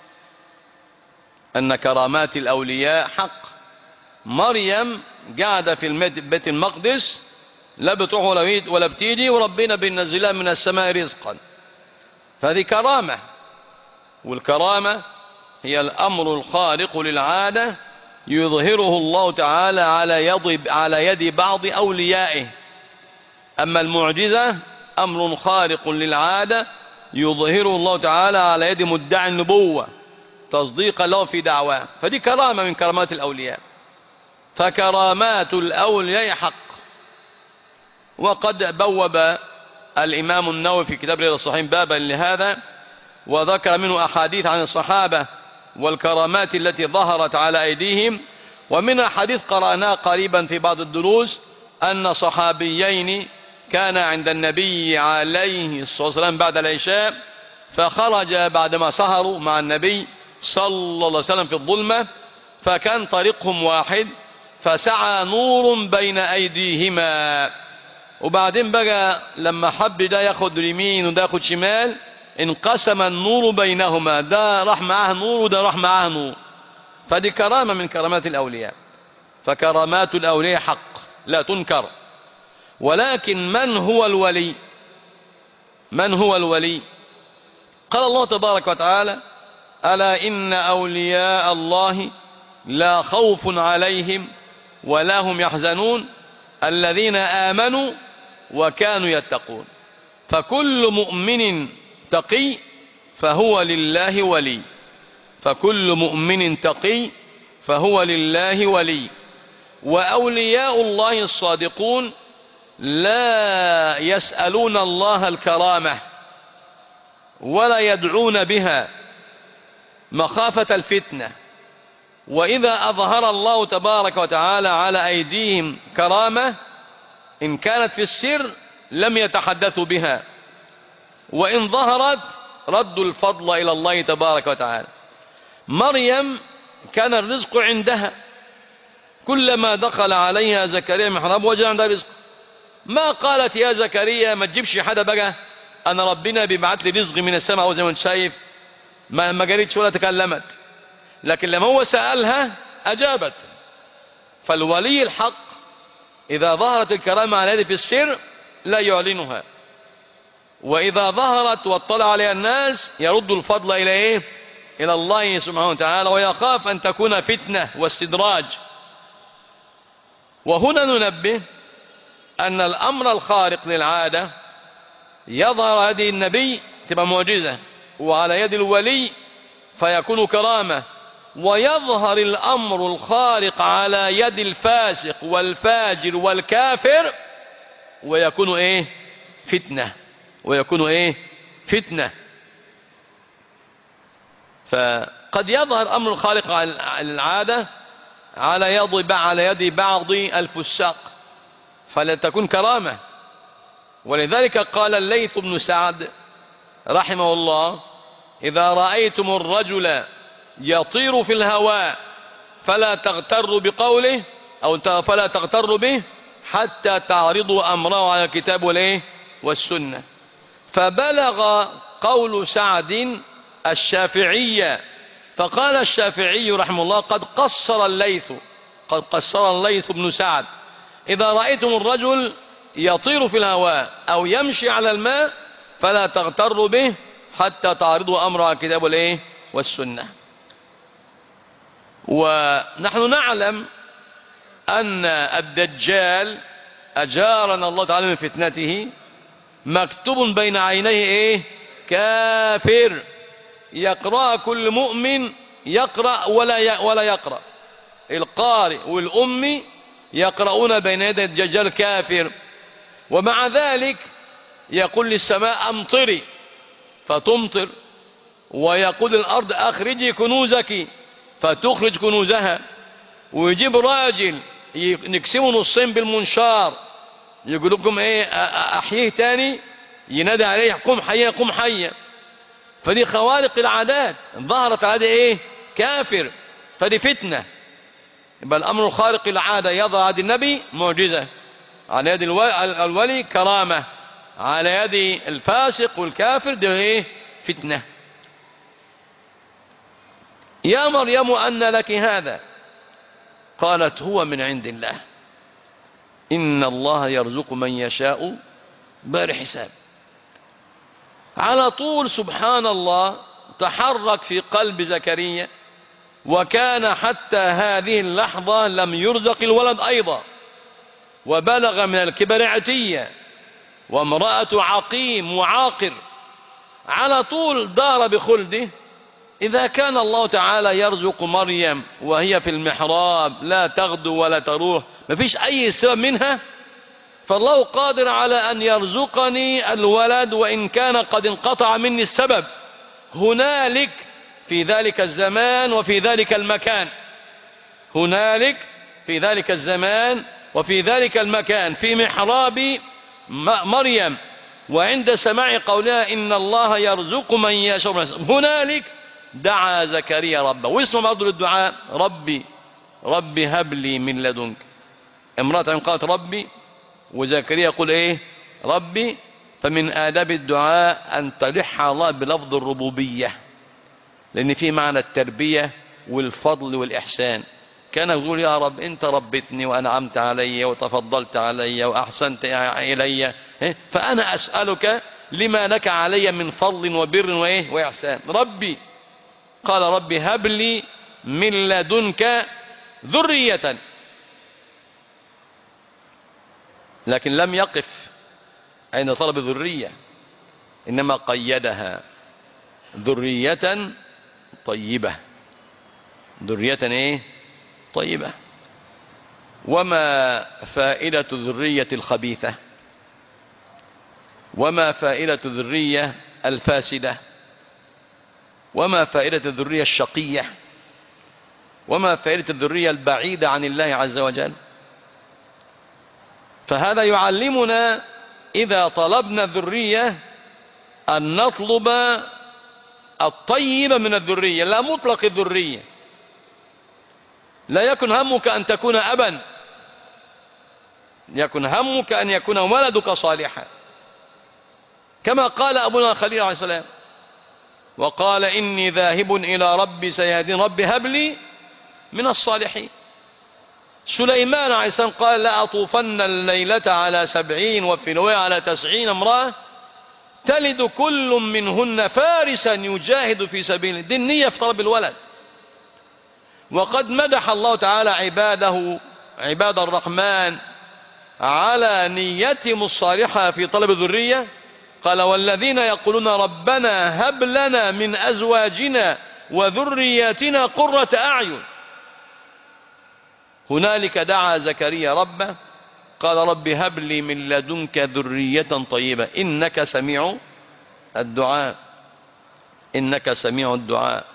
أن كرامات الأولياء حق. مريم قاعدة في بيت المقدس، لا بتروح ولا بتيجي، وربنا بينزلها من السماء رزقا، فهذه كرامة. والكرامة هي الأمر الخارق للعادة يظهره الله تعالى على يد على يد بعض أوليائه. أما المعجزة أمر خارق للعادة يظهره الله تعالى على يد مدعي النبوة تصديقا له في دعواه، فدي كرامة من كرامات الأولياء. فكرامات الأولياء حق. وقد بوب الإمام النووي في كتاب رياض الصالحين بابا لهذا، وذكر منه أحاديث عن الصحابة والكرامات التي ظهرت على أيديهم. ومن حديث قرأناه قريبا في بعض الدروس أن صحابيين كان عند النبي عليه الصلاة والسلام بعد العشاء، فخرج بعدما سهروا مع النبي صلى الله عليه وسلم في الظلمة، فكان طريقهم واحد، فسعى نور بين أيديهما. وبعدين بقى لما حب ده ياخد يمين وده ياخد شمال، انقسم النور بينهما، ده راح معاه نور وده راح معاه نور. فدي كرامة من كرامات الأولياء. فكرامات الأولياء حق لا تنكر. ولكن من هو الولي؟ من هو الولي؟ قال الله تبارك وتعالى: ألا إن أولياء الله لا خوف عليهم ولا هم يحزنون الذين آمنوا وكانوا يتقون. فكل مؤمن تقي فهو لله ولي، فكل مؤمن تقي فهو لله ولي. وأولياء الله الصادقون لا يسألون الله الكرامة ولا يدعون بها مخافة الفتنة. وإذا أظهر الله تبارك وتعالى على أيديهم كرامة إن كانت في السر لم يتحدثوا بها، وإن ظهرت ردوا الفضل إلى الله تبارك وتعالى. مريم كان الرزق عندها، كلما دخل عليها زكريا محراب وجد عندها رزق. ما قالت يا زكريا ما تجيبش حدا بقى، أنا ربنا بيبعت لي رزق من السماء، وزي ما انت شايف ما ما قالتش ولا تكلمت. لكن لما هو سألها أجابت. فالولي الحق إذا ظهرت الكرامة على يده في السر لا يعلنها، وإذا ظهرت واطلع عليها الناس يرد الفضل إلى إيه؟ إلى الله سبحانه وتعالى، ويخاف أن تكون فتنة واستدراج. وهنا ننبه أن الأمر الخارق للعادة يظهر يد النبي تبقى معجزة، وعلى يد الولي فيكون كرامة، ويظهر الأمر الخارق على يد الفاسق والفاجر والكافر ويكون إيه؟ فتنة، ويكون إيه؟ فتنة. فقد يظهر أمر الخارق على العادة على يد على يد بعض الفساق فلا تكون كرامة. ولذلك قال الليث بن سعد رحمه الله: إذا رأيتم الرجل يطير في الهواء فلا تغتروا بقوله أو فلا تغتروا به حتى تعرضوا أمره على الكتاب والإيه؟ والسنة. فبلغ قول سعد الشافعية، فقال الشافعي رحمه الله: قد قصر الليث قد قصر الليث بن سعد، إذا رأيتم الرجل يطير في الهواء أو يمشي على الماء فلا تغتروا به حتى تعرضوا أمره على الكتاب والإيه؟ والسنة. ونحن نعلم أن الدجال أجارنا الله تعالى من فتنته مكتوب بين عينيه إيه؟ كافر، يقرأ كل مؤمن يقرأ ولا ولا يقرأ. القارئ والأمي يقرؤون بين يدي الدجال كافر. ومع ذلك يقول للسماء أمطري فتمطر، ويقول الأرض أخرجي كنوزك فتخرج كنوزها، ويجيب راجل نقسمه نصين بالمنشار يقول لكم ايه احييه تاني، ينادي عليه قم حيا قم حيا. فدي خوارق العادات ظهرت على ايه؟ كافر. فدي فتنة. يبقى الامر خارق العادة يظهر على النبي معجزة، على يد الولي كرامة. على يد الفاسق والكافر، ده ايه؟ فتنة. يا مريم أن لك هذا؟ قالت هو من عند الله إن الله يرزق من يشاء بغير حساب. على طول سبحان الله تحرك في قلب زكريا، وكان حتى هذه اللحظة لم يرزق الولد أيضا، وبلغ من الكبر عتيا، وامرأة عقيم وعاقر. على طول دار بخلده. إذا كان الله تعالى يرزق مريم وهي في المحراب لا تغدو ولا تروح، ما فيش أي سبب منها، فالله قادر على أن يرزقني الولد وإن كان قد انقطع مني السبب. هنالك في ذلك الزمان وفي ذلك المكان، هنالك في ذلك الزمان وفي ذلك المكان، في محراب مريم وعند سماع قولها إن الله يرزق من يشاء، هنالك دعا زكريا ربه. واسم برضه للدعاء ربي ربي هب لي من لدنك. امرأة قالت ربي، وزكريا يقول ايه؟ ربي. فمن آداب الدعاء أن تلح الله بلفظ الربوبية، لأن في معنى التربية والفضل والإحسان. كان يقول يا رب أنت ربتني وأنعمت علي وتفضلت علي وأحسنت إلي، فأنا أسألك لما لك علي من فضل وبر وإيه وإحسان. ربي. قال ربي هب لي من لدنك ذرية. لكن لم يقف عند طلب ذرية، إنما قيدها ذرية طيبة. ذرية إيه؟ طيبة. وما فائدة الذرية الخبيثة؟ وما فائدة الذرية الفاسدة؟ وما فائدة الذرية الشقية؟ وما فائدة الذرية البعيدة عن الله عز وجل؟ فهذا يعلمنا إذا طلبنا الذرية أن نطلب الطيب من الذرية، لا مطلق الذرية. لا يكن همك أن تكون أبا، يكن همك أن يكون ولدك صالحا، كما قال أبونا خليل عليه السلام وقال إني ذاهب إلى ربي سيهدين ربي هب لي من الصالحين. سليمان عليه السلام قال لا أطوفن الليلة على سبعين وفي الرواية على تسعين امرأة تلد كل منهن فارسا يجاهد في سبيله. دي النية في طلب الولد. وقد مدح الله تعالى عباده عباد الرحمن على نيتهم الصالحة في طلب الذرية. قال والذين يقولون ربنا هب لنا من أزواجنا وذرياتنا قرة أعين. هنالك دعا زكريا ربه قال رب هب لي من لدنك ذرية طيبة إنك سميع الدعاء، إنك سميع الدعاء.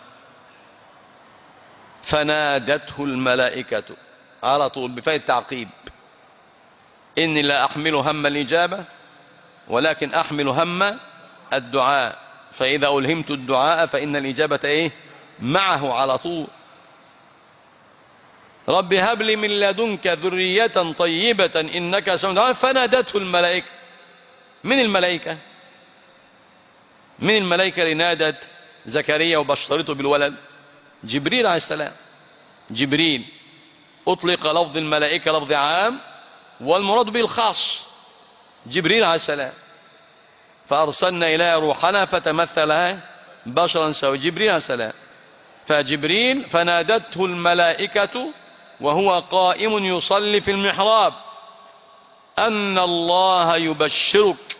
فنادته الملائكة على طول بفاء التعقيب، إني لا أحمل هم الإجابة ولكن أحمل هم الدعاء، فإذا ألهمت الدعاء فإن الإجابة إيه؟ معه على طول. رب هب لي من لدنك ذرية طيبة إنك سميع الدعاء. فنادته الملائكة. من الملائكة؟ من الملائكة اللي نادت زكريا وبشرته بالولد؟ جبريل عليه السلام. جبريل أطلق لفظ الملائكة لفظ عام والمراد به الخاص، جبريل عليه السلام. فأرسلنا إليه روحنا فتمثل بشرا سويا، جبريل عليه السلام. فجبريل فنادته الملائكة وهو قائم يصلي في المحراب أن الله يبشرك،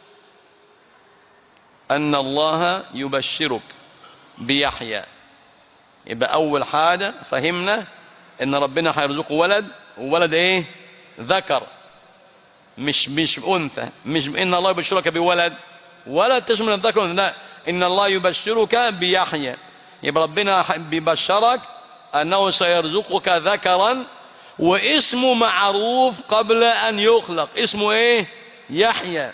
أن الله يبشرك بيحيى. يبقى أول حاجة فهمنا إن ربنا هيرزقه ولد، وولد إيه؟ ذكر، مش مش أنثى. مش إن الله يبشرك بولد ولا تشمل الذكر، لا، إن الله يبشرك بيحيى. يبقى ربنا بيبشرك أنه سيرزقك ذكرا، واسمه معروف قبل أن يخلق. اسمه إيه؟ يحيى.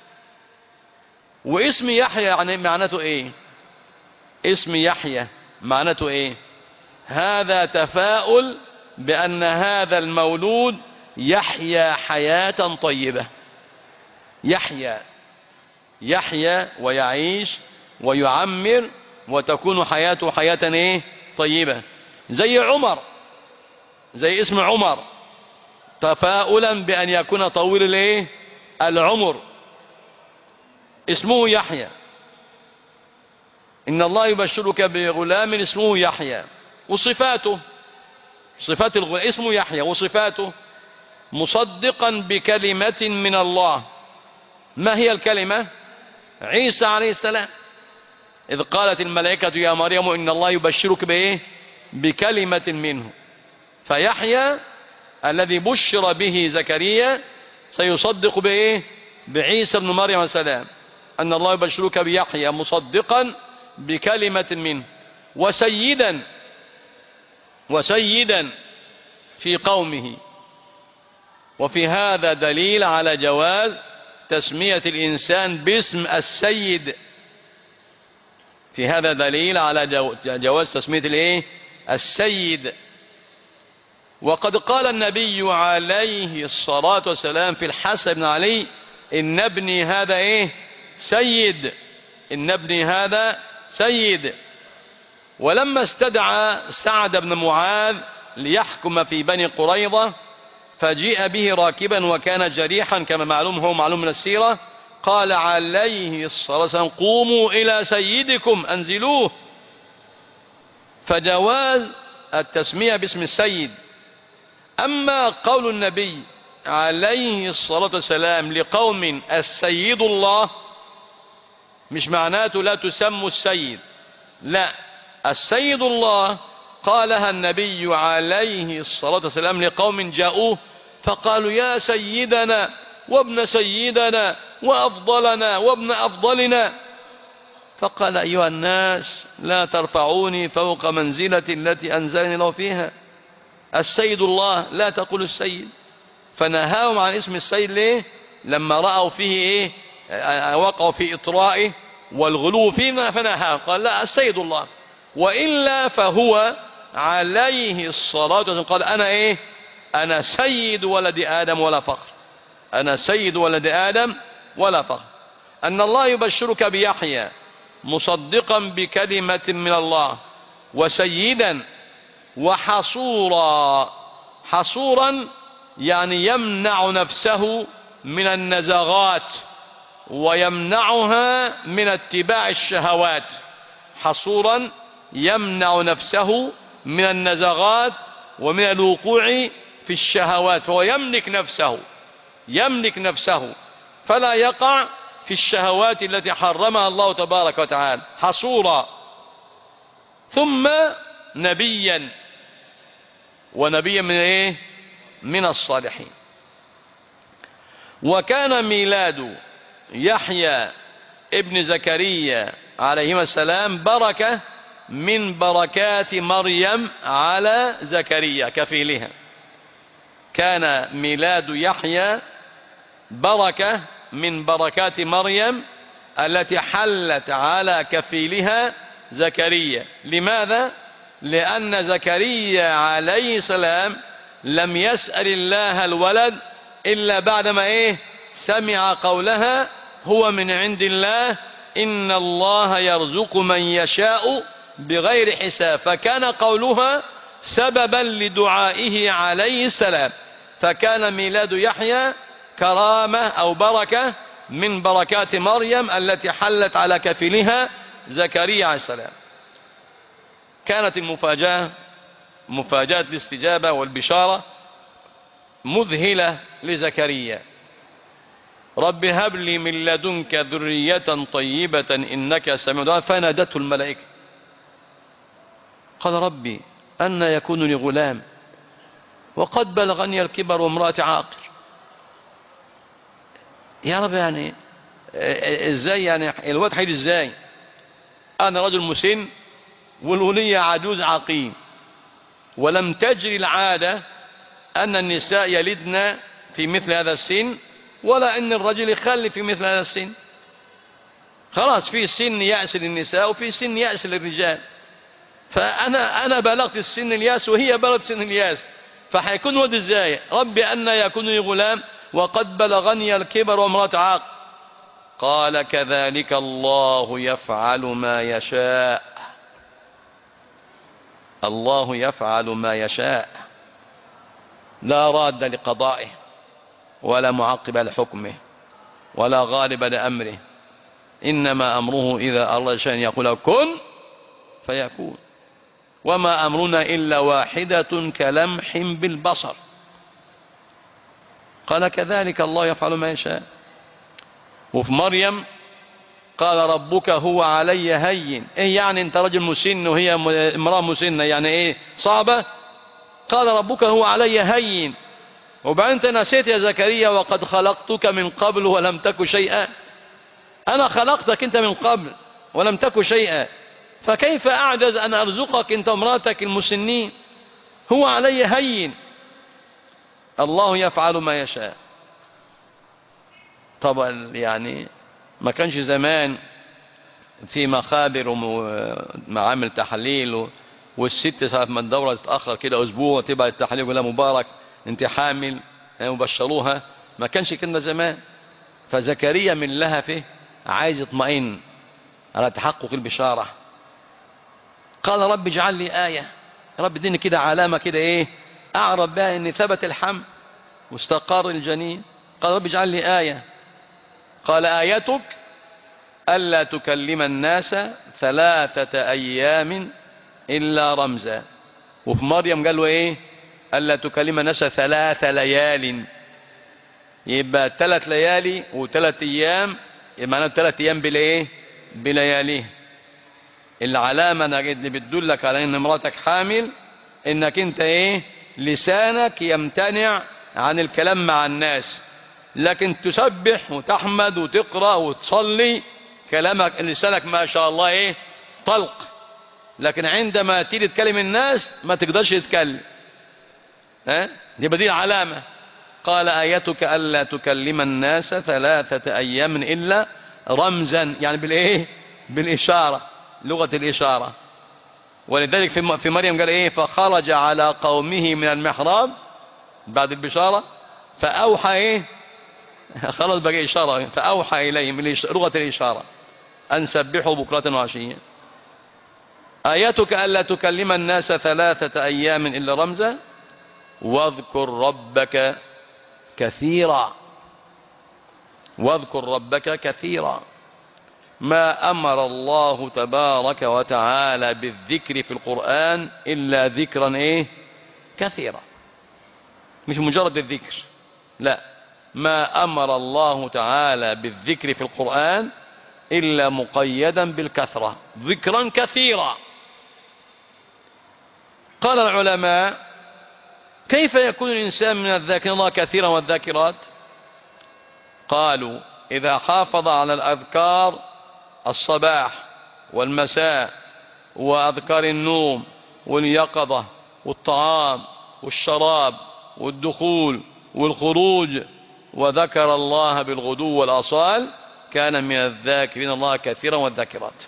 واسم يحيى يعني معناته إيه؟ اسم يحيى معناته إيه؟ هذا تفاؤل بأن هذا المولود يحيا حياة طيبة. يحيا يحيا ويعيش ويعمر وتكون حياته حياة ايه طيبة. زي عمر، زي اسم عمر، تفاؤلا بأن يكون طويل الايه العمر. اسمه يحيى، إن الله يبشرك بغلام اسمه يحيى، وصفاته صفات الغلام اسمه يحيى، وصفاته مصدقا بكلمة من الله. ما هي الكلمة؟ عيسى عليه السلام، إذ قالت الملائكة يا مريم إن الله يبشرك بإيه؟ بكلمة منه. فيحيى الذي بشر به زكريا سيصدق بإيه؟ بعيسى ابن مريم عليه السلام، أن الله يبشرك بيحيى مصدقا بكلمة منه وسيدا وسيدا في قومه. وفي هذا دليل على جواز تسمية الإنسان باسم السيد. في هذا دليل على جواز تسمية الايه السيد. وقد قال النبي عليه الصلاة والسلام في الحسن بن علي إن ابني هذا ايه سيد، إن ابني هذا سيد. ولما استدعى سعد بن معاذ ليحكم في بني قريظة فجيء به راكبا وكان جريحا كما معلوم هو معلوم من السيرة، قال عليه الصلاة والسلام قوموا إلى سيدكم أنزلوه. فجواز التسمية باسم السيد. أما قول النبي عليه الصلاة والسلام لقوم السيد الله، مش معناته لا تسموا السيد، لا، السيد الله قالها النبي عليه الصلاة والسلام لقوم جاءوه فقالوا يا سيدنا وابن سيدنا وأفضلنا وابن أفضلنا، فقال أيها الناس لا ترفعوني فوق منزلة التي أنزلني الله فيها، السيد الله لا تقول السيد. فنهاهم عن اسم السيد ليه؟ لما رأوا فيه إيه؟ وقعوا في إطرائه والغلو فيه فنهاهم، قال لا السيد الله. وإلا فهو عليه الصلاة والسلام قال أنا إيه؟ أنا سيد ولد آدم ولا فخر، أنا سيد ولد آدم ولا فخر. أن الله يبشرك بيحيى مصدقا بكلمة من الله وسيدا وحصورا. حصورا يعني يمنع نفسه من النزغات ويمنعها من اتباع الشهوات. حصورا يمنع نفسه من النزغات ومن الوقوع في الشهوات، فهو يملك نفسه يملك نفسه فلا يقع في الشهوات التي حرمها الله تبارك وتعالى. حصورا. ثم نبيا، ونبيا من ايه؟ من الصالحين. وكان ميلاد يحيى ابن زكريا عليهما السلام بركة من بركات مريم على زكريا كفيلها. كان ميلاد يحيى بركة من بركات مريم التي حلت على كفيلها زكريا. لماذا؟ لأن زكريا عليه السلام لم يسأل الله الولد إلا بعدما إيه؟ سمع قولها هو من عند الله إن الله يرزق من يشاء بغير حساب، فكان قولها سببا لدعائه عليه السلام. فكان ميلاد يحيى كرامة أو بركة من بركات مريم التي حلت على كفيلها زكريا عليه السلام. كانت المفاجأة مفاجأة الاستجابة والبشارة مذهلة لزكريا. رب هب لي من لدنك ذرية طيبة إنك سميع الدعاء. فنادته الملائكة قال ربي أن يكون لي غلام وقد بلغني الكبر وامرأتي عاقر. يا رب يعني ازاي يعني الواد حيد ازاي؟ انا رجل مسن والولية عجوز عقيم، ولم تجري العادة ان النساء يلدن في مثل هذا السن ولا ان الرجل يخلف في مثل هذا السن. خلاص في سن يأس للنساء وفي سن يأس للرجال، فانا انا بلغت السن الياس وهي بلغت سن الياس، فحيكون ولد ازاي؟ ربي أن يكون لي غلام وقد بلغني الكبر وامرأتي عاقر. قال كذلك الله يفعل ما يشاء. الله يفعل ما يشاء، لا راد لقضائه ولا معقب لحكمه ولا غالب لأمره، إنما أمره إذا أراد شيئا يقول كن فيكون، وما أمرنا إلا واحدة كلمح بالبصر. قال كذلك الله يفعل ما يشاء. وفي مريم قال ربك هو علي هين. ايه يعني انت رجل مسن وهي امرأة مسنة، يعني ايه صعبة؟ قال ربك هو علي هين. وبعدين انت نسيت يا زكريا وقد خلقتك من قبل ولم تك شيئا. انا خلقتك انت من قبل ولم تك شيئا، فكيف اعجز ان ارزقك انت امرأتك المسنين؟ هو علي هين. الله يفعل ما يشاء. طبعا يعني ما كانش زمان في مخابر ومعامل تحليل، والست ساعة ما الدورة تتأخر كده أسبوع تبقى التحليل يقول لها مبارك انت حامل وبشروها. ما كانش كده زمان. فزكريا من لهفه عايز يطمئن على تحقق البشارة. قال رب اجعل لي آية، رب اديني كده علامة كده ايه أعرف بها ان ثبت الحمل واستقر الجنين. قال رب اجعل لي آية. قال آيتك ألا تكلم الناس ثلاثة أيام إلا رمزا. وفي مريم قال له إيه؟ ألا تكلم الناس ثلاث ليال. يبقى ثلاث ليالي وثلاث أيام، يبقى معناه ثلاث أيام بالإيه؟ بلياليه. العلامة اللي بتدلك على إن امرأتك حامل إنك أنت إيه؟ لسانك يمتنع عن الكلام مع الناس، لكن تسبح وتحمد وتقرأ وتصلي كلامك لسانك ما شاء الله ايه طلق. لكن عندما تيجي تكلم الناس ما تقدرش تتكلم. ها دي بديل علامة. قال آيتك ألا تكلم الناس ثلاثة أيام إلا رمزا، يعني بالايه بالإشارة، لغة الإشارة. ولذلك في مريم قال ايه فخرج على قومه من المحراب بعد البشارة فأوحى ايه خلاص بقى إشارة، فأوحى إليهم لغة الإشارة أن سبحوا بكرة وعشيا. آياتك ألا تكلم الناس ثلاثة أيام إلا رمزا واذكر ربك كثيرا. واذكر ربك كثيرا. ما أمر الله تبارك وتعالى بالذكر في القرآن إلا ذكرا إيه كثيرا، مش مجرد الذكر، لا، ما أمر الله تعالى بالذكر في القرآن إلا مقيدا بالكثرة، ذكرا كثيرا. قال العلماء كيف يكون الإنسان من الذاكرين الله كثيرا والذاكرات؟ قالوا إذا حافظ على الأذكار الصباح والمساء وأذكار النوم واليقظة والطعام والشراب والدخول والخروج وذكر الله بالغدو والآصال كان من الذاكرين الله كثيرا والذاكرات.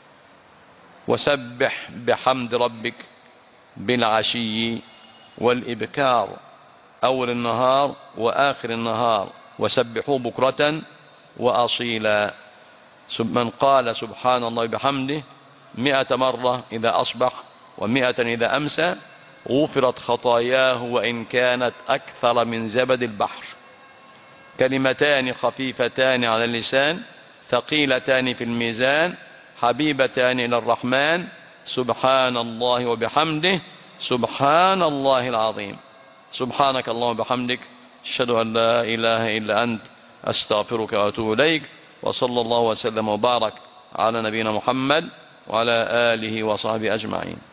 وسبح بحمد ربك بالعشي والإبكار، أول النهار وآخر النهار، وسبحوا بكرة وأصيلا. من قال سبحان الله بحمده مئة مرة إذا أصبح ومئة إذا أمسى غفرت خطاياه وإن كانت أكثر من زبد البحر. كلمتان خفيفتان على اللسان ثقيلتان في الميزان حبيبتان إلى الرحمن سبحان الله وبحمده سبحان الله العظيم. سبحانك اللهم وبحمدك أشهد أن لا إله إلا أنت أستغفرك وأتوب إليك. وصلى الله وسلم وبارك على نبينا محمد وعلى آله وصحبه أجمعين.